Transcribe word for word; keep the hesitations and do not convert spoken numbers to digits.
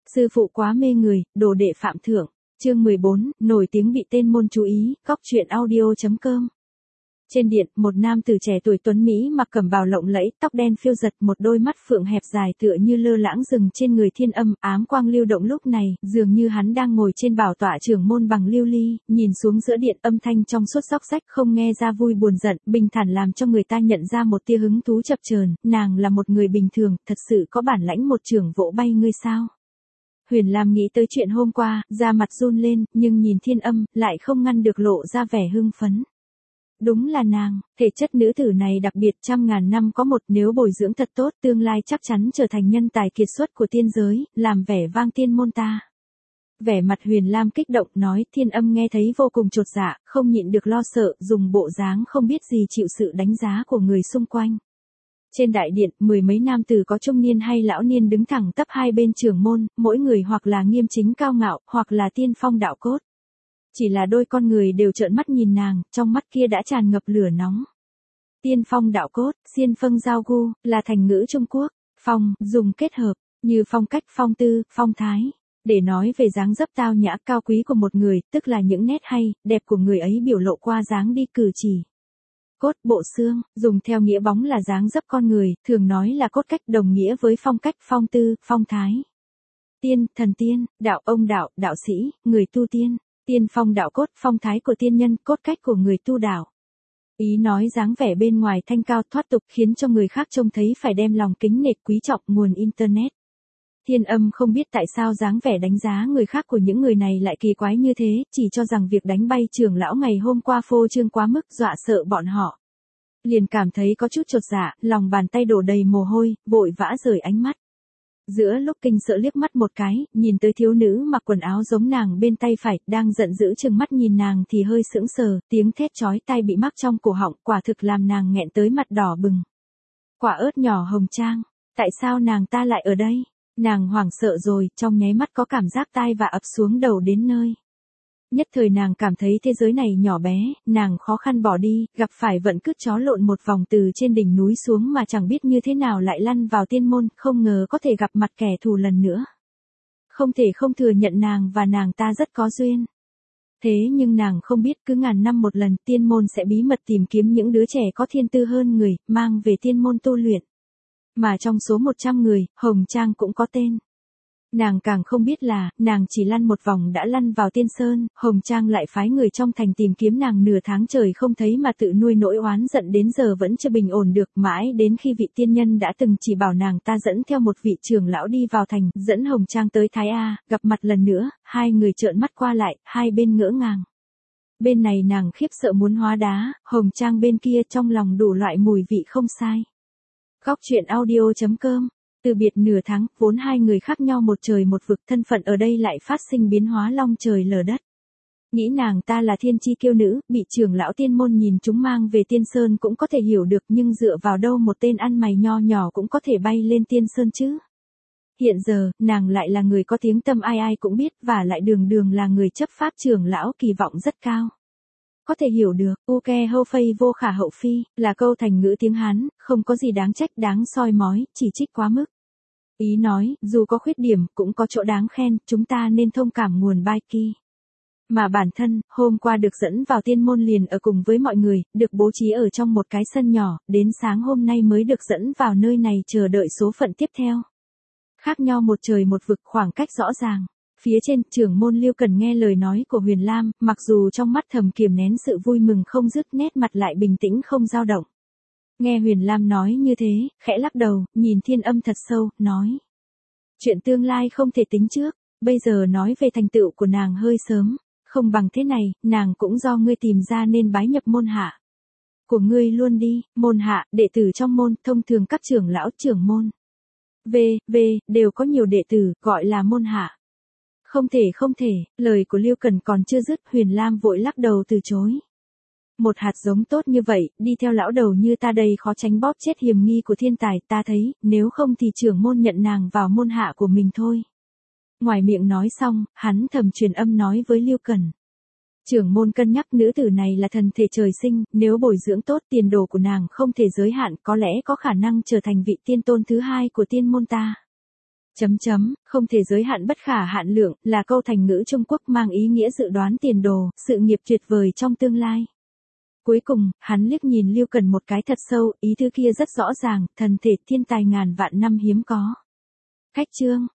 Sư phụ quá mê người, đồ đệ phạm thượng. Chương mười bốn, nổi tiếng bị tên môn chú ý, góc truyện audio.com. Trên điện, một nam tử trẻ tuổi tuấn Mỹ mặc cẩm bào lộng lẫy, tóc đen phiêu giật, một đôi mắt phượng hẹp dài tựa như lơ lãng dừng trên người Thiên Âm, ám quang lưu động lúc này, dường như hắn đang ngồi trên bảo tọa trưởng môn bằng lưu ly, nhìn xuống giữa điện, âm thanh trong suốt xóc xách không nghe ra vui buồn giận, bình thản làm cho người ta nhận ra một tia hứng thú chập chờn. Nàng là một người bình thường, thật sự có bản lãnh một trưởng vỗ bay ngươi sao? Huyền Lam nghĩ tới chuyện hôm qua, da mặt run lên, nhưng nhìn Thiên Âm, lại không ngăn được lộ ra vẻ hưng phấn. Đúng là nàng, thể chất nữ tử này đặc biệt trăm ngàn năm có một, nếu bồi dưỡng thật tốt tương lai chắc chắn trở thành nhân tài kiệt xuất của tiên giới, làm vẻ vang tiên môn ta. Vẻ mặt Huyền Lam kích động nói, Thiên Âm nghe thấy vô cùng chột dạ, không nhịn được lo sợ, dùng bộ dáng không biết gì chịu sự đánh giá của người xung quanh. Trên đại điện, mười mấy nam tử có trung niên hay lão niên đứng thẳng tắp hai bên trưởng môn, mỗi người hoặc là nghiêm chính cao ngạo, hoặc là tiên phong đạo cốt. Chỉ là đôi con người đều trợn mắt nhìn nàng, trong mắt kia đã tràn ngập lửa nóng. Tiên phong đạo cốt, xiên phâng giao gu, là thành ngữ Trung Quốc. Phong, dùng kết hợp, như phong cách, phong tư, phong thái. Để nói về dáng dấp tao nhã cao quý của một người, tức là những nét hay, đẹp của người ấy biểu lộ qua dáng đi cử chỉ. Cốt, bộ xương, dùng theo nghĩa bóng là dáng dấp con người, thường nói là cốt cách đồng nghĩa với phong cách, phong tư, phong thái. Tiên, thần tiên, đạo, ông đạo, đạo sĩ, người tu tiên. Tiên phong đạo cốt, phong thái của tiên nhân, cốt cách của người tu đạo. Ý nói dáng vẻ bên ngoài thanh cao thoát tục khiến cho người khác trông thấy phải đem lòng kính nể quý trọng nguồn Internet. Thiên Âm không biết tại sao dáng vẻ đánh giá người khác của những người này lại kỳ quái như thế, chỉ cho rằng việc đánh bay trưởng lão ngày hôm qua phô trương quá mức dọa sợ bọn họ. Liền cảm thấy có chút chột dạ, lòng bàn tay đổ đầy mồ hôi, vội vã rời ánh mắt. Giữa lúc kinh sợ liếc mắt một cái, nhìn tới thiếu nữ mặc quần áo giống nàng bên tay phải, đang giận dữ trừng mắt nhìn nàng thì hơi sững sờ, tiếng thét chói tai bị mắc trong cổ họng, quả thực làm nàng nghẹn tới mặt đỏ bừng. Quả ớt nhỏ Hồng Trang, tại sao nàng ta lại ở đây? Nàng hoảng sợ rồi, trong nháy mắt có cảm giác tai vạ ập xuống đầu đến nơi. Nhất thời nàng cảm thấy thế giới này nhỏ bé, nàng khó khăn bỏ đi, gặp phải vận cứt chó lộn một vòng từ trên đỉnh núi xuống mà chẳng biết như thế nào lại lăn vào tiên môn, không ngờ có thể gặp mặt kẻ thù lần nữa. Không thể không thừa nhận nàng và nàng ta rất có duyên. Thế nhưng nàng không biết cứ ngàn năm một lần tiên môn sẽ bí mật tìm kiếm những đứa trẻ có thiên tư hơn người, mang về tiên môn tu luyện. Mà trong số một trăm người, Hồng Trang cũng có tên. Nàng càng không biết là, nàng chỉ lăn một vòng đã lăn vào tiên sơn, Hồng Trang lại phái người trong thành tìm kiếm nàng nửa tháng trời không thấy mà tự nuôi nỗi oán giận đến giờ vẫn chưa bình ổn được, mãi đến khi vị tiên nhân đã từng chỉ bảo nàng ta dẫn theo một vị trưởng lão đi vào thành, dẫn Hồng Trang tới Thái A, gặp mặt lần nữa, hai người trợn mắt qua lại, hai bên ngỡ ngàng. Bên này nàng khiếp sợ muốn hóa đá, Hồng Trang bên kia trong lòng đủ loại mùi vị không sai. Góc truyện audio.com. Từ biệt nửa tháng, vốn hai người khác nhau một trời một vực, thân phận ở đây lại phát sinh biến hóa long trời lở đất. Nghĩ nàng ta là thiên chi kiêu nữ, bị trưởng lão tiên môn nhìn chúng mang về tiên sơn cũng có thể hiểu được, nhưng dựa vào đâu một tên ăn mày nho nhỏ cũng có thể bay lên tiên sơn chứ. Hiện giờ, nàng lại là người có tiếng tăm ai ai cũng biết, và lại đường đường là người chấp pháp trưởng lão kỳ vọng rất cao. Có thể hiểu được, u ke hâu phây vô khả hậu phi, là câu thành ngữ tiếng Hán, không có gì đáng trách đáng soi mói, chỉ trích quá mức. Ý nói, dù có khuyết điểm, cũng có chỗ đáng khen, chúng ta nên thông cảm nguồn bai ki. Mà bản thân, hôm qua được dẫn vào tiên môn liền ở cùng với mọi người, được bố trí ở trong một cái sân nhỏ, đến sáng hôm nay mới được dẫn vào nơi này chờ đợi số phận tiếp theo. Khác nhau một trời một vực, khoảng cách rõ ràng. Phía trên, trưởng môn Lưu Cần nghe lời nói của Huyền Lam, mặc dù trong mắt thầm kiềm nén sự vui mừng không dứt, nét mặt lại bình tĩnh không dao động. Nghe Huyền Lam nói như thế, khẽ lắc đầu, nhìn Thiên Âm thật sâu, nói. Chuyện tương lai không thể tính trước, bây giờ nói về thành tựu của nàng hơi sớm, không bằng thế này, nàng cũng do ngươi tìm ra nên bái nhập môn hạ. Của ngươi luôn đi, môn hạ, đệ tử trong môn, thông thường các trưởng lão trưởng môn. V, V, đều có nhiều đệ tử, gọi là môn hạ. Không thể không thể, lời của Lưu Cần còn chưa dứt, Huyền Lam vội lắc đầu từ chối. Một hạt giống tốt như vậy, đi theo lão đầu như ta đây khó tránh bóp chết hiềm nghi của thiên tài, ta thấy, nếu không thì trưởng môn nhận nàng vào môn hạ của mình thôi. Ngoài miệng nói xong, hắn thầm truyền âm nói với Lưu Cần. Trưởng môn cân nhắc nữ tử này là thần thể trời sinh, nếu bồi dưỡng tốt tiền đồ của nàng không thể giới hạn, có lẽ có khả năng trở thành vị tiên tôn thứ hai của tiên môn ta. Chấm chấm, không thể giới hạn bất khả hạn lượng, là câu thành ngữ Trung Quốc mang ý nghĩa dự đoán tiền đồ, sự nghiệp tuyệt vời trong tương lai. Cuối cùng, hắn liếc nhìn Lưu Cần một cái thật sâu, ý thư kia rất rõ ràng, thần thể thiên tài ngàn vạn năm hiếm có. Khách chương.